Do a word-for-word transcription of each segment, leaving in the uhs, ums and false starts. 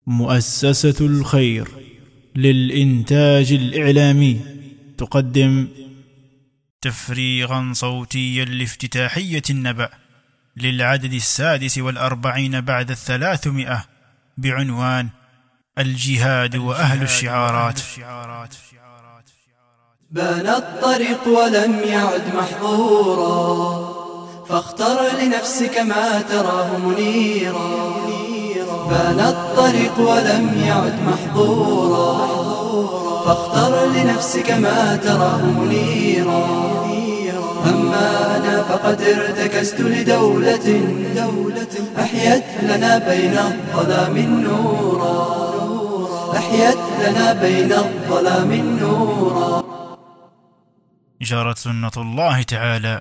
مؤسسة الخير للإنتاج الإعلامي تقدم تفريغا صوتيا لافتتاحية النبأ للعدد السادس والأربعين بعد الثلاثمائة بعنوان الجهاد وأهل الشعارات. بان الطريق ولم يعد محظورا، فاختر لنفسك ما تراه منيرا. بان الطريق ولم يعد محظورا، فاختر لنفسك ما تراه منيرا. أما أنا فقد ارتكزت لدولة أحيت لنا بين الظلام نورا، أحيت لنا بين الظلام نورا. جرت سنة الله تعالى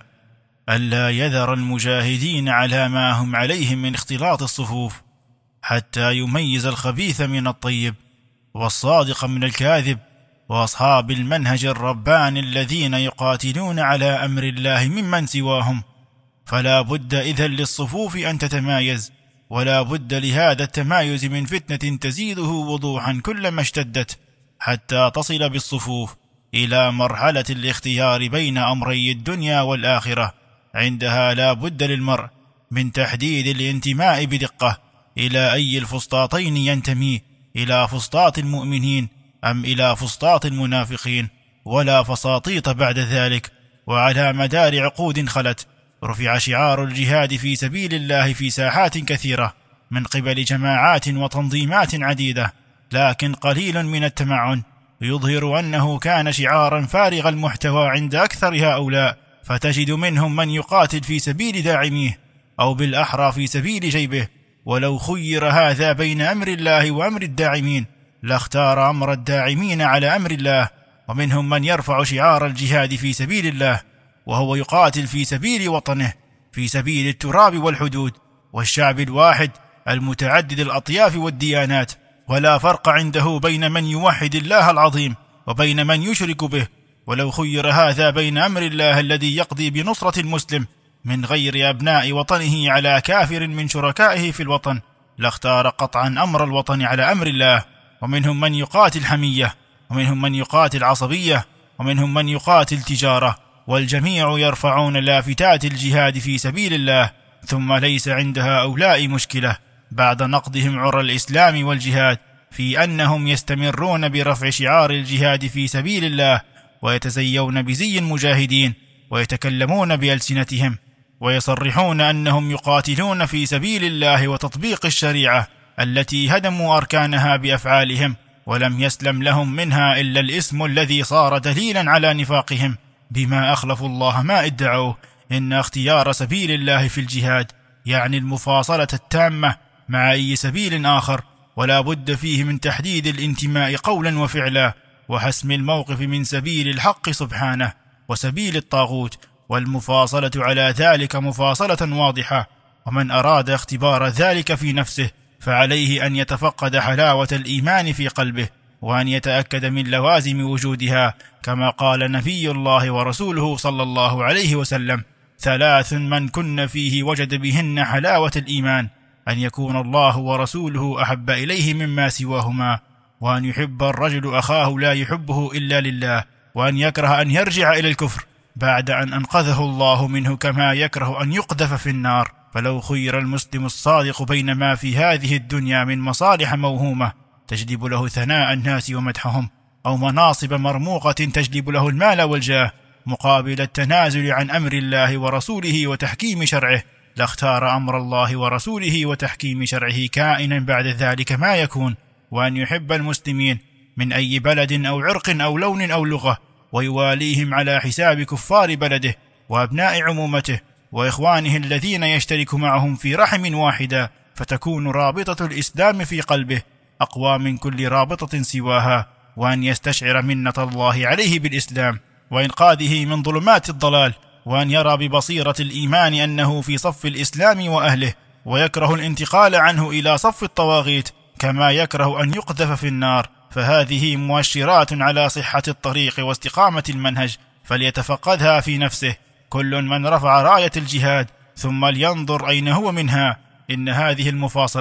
ألا يذر المجاهدين على ما هم عليه من اختلاط الصفوف، حتى يميز الخبيث من الطيب والصادق من الكاذب، وأصحاب المنهج الرباني الذين يقاتلون على أمر الله ممن سواهم. فلا بد إذن للصفوف أن تتمايز، ولا بد لهذا التمايز من فتنة تزيده وضوحا كلما اشتدت، حتى تصل بالصفوف إلى مرحلة الاختيار بين أمري الدنيا والآخرة. عندها لا بد للمرء من تحديد الانتماء بدقة إلى أي الفسطاطين ينتمي، إلى فسطاط المؤمنين أم إلى فسطاط المنافقين، ولا فساطيط بعد ذلك. وعلى مدار عقود خلت رفع شعار الجهاد في سبيل الله في ساحات كثيرة من قبل جماعات وتنظيمات عديدة، لكن قليل من التمعن يظهر أنه كان شعارا فارغ المحتوى عند أكثر هؤلاء. فتجد منهم من يقاتل في سبيل داعميه، أو بالأحرى في سبيل جيبه. ولو خير هذا بين أمر الله وأمر الداعمين لاختار أمر الداعمين على أمر الله. ومنهم من يرفع شعار الجهاد في سبيل الله وهو يقاتل في سبيل وطنه، في سبيل التراب والحدود والشعب الواحد المتعدد الأطياف والديانات. ولا فرق عنده بين من يوحد الله العظيم وبين من يشرك به. ولو خير هذا بين أمر الله الذي يقضي بنصرة المسلم من غير أبناء وطنه على كافر من شركائه في الوطن لاختار قطعا أمر الوطن على أمر الله. ومنهم من يقاتل حمية، ومنهم من يقاتل عصبية، ومنهم من يقاتل تجارة، والجميع يرفعون لافتات الجهاد في سبيل الله. ثم ليس عند هؤلاء مشكلة بعد نقضهم عرى الإسلام والجهاد في أنهم يستمرون برفع شعار الجهاد في سبيل الله، ويتزيون بزي المجاهدين، ويتكلمون بألسنتهم، ويصرحون أنهم يقاتلون في سبيل الله وتطبيق الشريعة التي هدموا أركانها بأفعالهم، ولم يسلم لهم منها إلا الاسم الذي صار دليلا على نفاقهم بما أخلفوا الله ما ادعوه. إن اختيار سبيل الله في الجهاد يعني المفاصلة التامة مع أي سبيل آخر، ولا بد فيه من تحديد الانتماء قولا وفعلا، وحسم الموقف من سبيل الحق سبحانه وسبيل الطاغوت، والمفاصلة على ذلك مفاصلة واضحة. ومن أراد اختبار ذلك في نفسه فعليه أن يتفقد حلاوة الإيمان في قلبه، وأن يتأكد من لوازم وجودها، كما قال نبي الله ورسوله صلى الله عليه وسلم: ثلاث من كن فيه وجد بهن حلاوة الإيمان: أن يكون الله ورسوله أحب إليه مما سواهما، وأن يحب الرجل أخاه لا يحبه إلا لله، وأن يكره أن يرجع إلى الكفر بعد أن أنقذه الله منه، كما يكره أن يقذف في النار. فلو خير المسلم الصادق بين ما في هذه الدنيا من مصالح موهومة تجلب له ثناء الناس ومدحهم، أو مناصب مرموقة تجلب له المال والجاه، مقابل التنازل عن أمر الله ورسوله وتحكيم شرعه، لاختار أمر الله ورسوله وتحكيم شرعه كائنا بعد ذلك ما يكون. وأن يحب المسلمين من أي بلد أو عرق أو لون أو لغة، ويواليهم على حساب كفار بلده وأبناء عمومته وإخوانه الذين يشترك معهم في رحم واحدة، فتكون رابطة الإسلام في قلبه أقوى من كل رابطة سواها. وأن يستشعر منة الله عليه بالإسلام وإنقاذه من ظلمات الضلال، وأن يرى ببصيرة الإيمان أنه في صف الإسلام وأهله، ويكره الانتقال عنه إلى صف الطواغيت، كما يكره أن يقذف في النار. فهذه مؤشرات على صحة الطريق واستقامة المنهج، فليتفقدها في نفسه كل من رفع راية الجهاد، ثم لينظر أين هو منها. إن هذه المفاصلة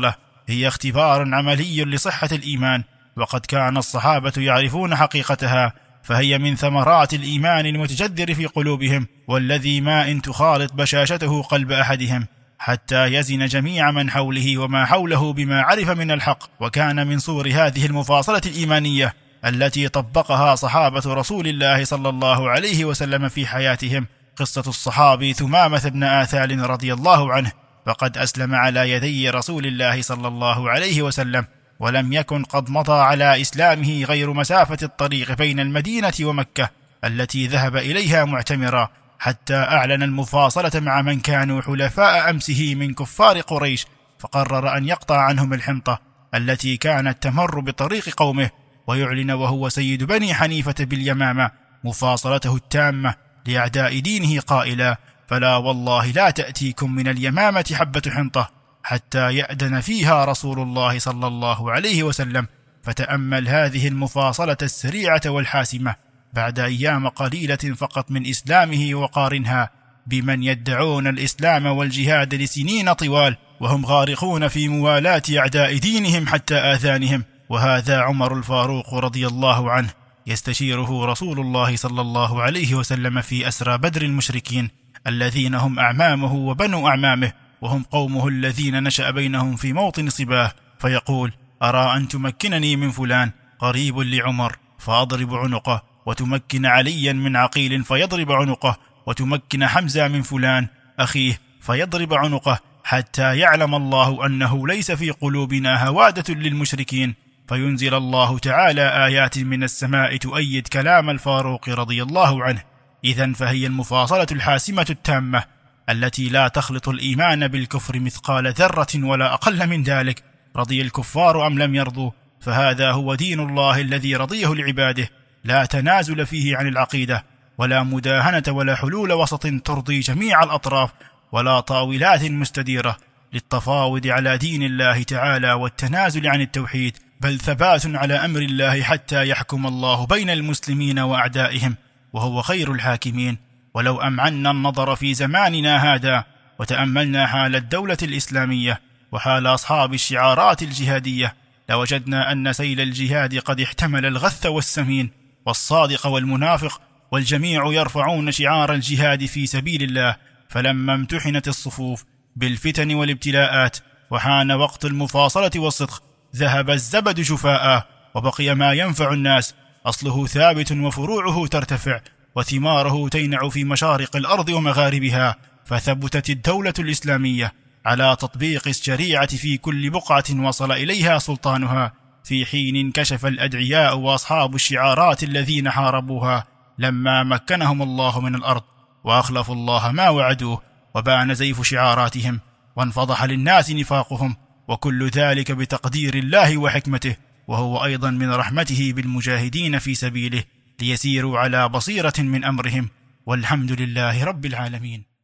هي اختبار عملي لصحة الإيمان، وقد كان الصحابة يعرفون حقيقتها، فهي من ثمرات الإيمان المتجذر في قلوبهم، والذي ما إن تخالط بشاشته قلب أحدهم حتى يزن جميع من حوله وما حوله بما عرف من الحق. وكان من صور هذه المفاصلة الإيمانية التي طبقها صحابة رسول الله صلى الله عليه وسلم في حياتهم قصة الصحابي ثمامة بن آثال رضي الله عنه، فقد أسلم على يدي رسول الله صلى الله عليه وسلم، ولم يكن قد مضى على إسلامه غير مسافة الطريق بين المدينة ومكة التي ذهب إليها معتمرا، حتى أعلن المفاصلة مع من كانوا حلفاء أمسه من كفار قريش، فقرر أن يقطع عنهم الحنطة التي كانت تمر بطريق قومه، ويعلن وهو سيد بني حنيفة باليمامة مفاصلته التامة لأعداء دينه قائلا: فلا والله لا تأتيكم من اليمامة حبة حنطة حتى يأذن فيها رسول الله صلى الله عليه وسلم. فتأمل هذه المفاصلة السريعة والحاسمة بعد أيام قليلة فقط من إسلامه، وقارنها بمن يدعون الإسلام والجهاد لسنين طوال وهم غارقون في موالاة أعداء دينهم حتى آذانهم. وهذا عمر الفاروق رضي الله عنه يستشيره رسول الله صلى الله عليه وسلم في أسرى بدر المشركين الذين هم أعمامه وبنو أعمامه، وهم قومه الذين نشأ بينهم في موطن صباه، فيقول: أرى أن تمكنني من فلان قريب لعمر فأضرب عنقه، وتمكن عليا من عقيل فيضرب عنقه، وتمكن حمزة من فلان أخيه فيضرب عنقه، حتى يعلم الله أنه ليس في قلوبنا هوادة للمشركين، فينزل الله تعالى آيات من السماء تؤيد كلام الفاروق رضي الله عنه. إذن فهي المفاصلة الحاسمة التامة التي لا تخلط الإيمان بالكفر مثقال ذرة ولا أقل من ذلك، رضي الكفار أم لم يرضوا، فهذا هو دين الله الذي رضيه لعباده، لا تنازل فيه عن العقيدة، ولا مداهنة ولا حلول وسط ترضي جميع الأطراف، ولا طاولات مستديرة للتفاوض على دين الله تعالى والتنازل عن التوحيد، بل ثبات على أمر الله حتى يحكم الله بين المسلمين وأعدائهم، وهو خير الحاكمين. ولو أمعنا النظر في زماننا هذا وتأملنا حال الدولة الإسلامية وحال أصحاب الشعارات الجهادية، لوجدنا أن سيل الجهاد قد احتمل الغث والسمين والصادق والمنافق، والجميع يرفعون شعار الجهاد في سبيل الله. فلما امتحنت الصفوف بالفتن والابتلاءات وحان وقت المفاصلة والصدق، ذهب الزبد جفاء وبقي ما ينفع الناس، أصله ثابت وفروعه ترتفع وثماره تينع في مشارق الأرض ومغاربها. فثبتت الدولة الإسلامية على تطبيق الشريعة في كل بقعة وصل إليها سلطانها، في حين انكشف الأدعياء وأصحاب الشعارات الذين حاربوها لما مكنهم الله من الأرض، وأخلفوا الله ما وعدوه، وبان زيف شعاراتهم، وانفضح للناس نفاقهم، وكل ذلك بتقدير الله وحكمته، وهو أيضا من رحمته بالمجاهدين في سبيله ليسيروا على بصيرة من أمرهم، والحمد لله رب العالمين.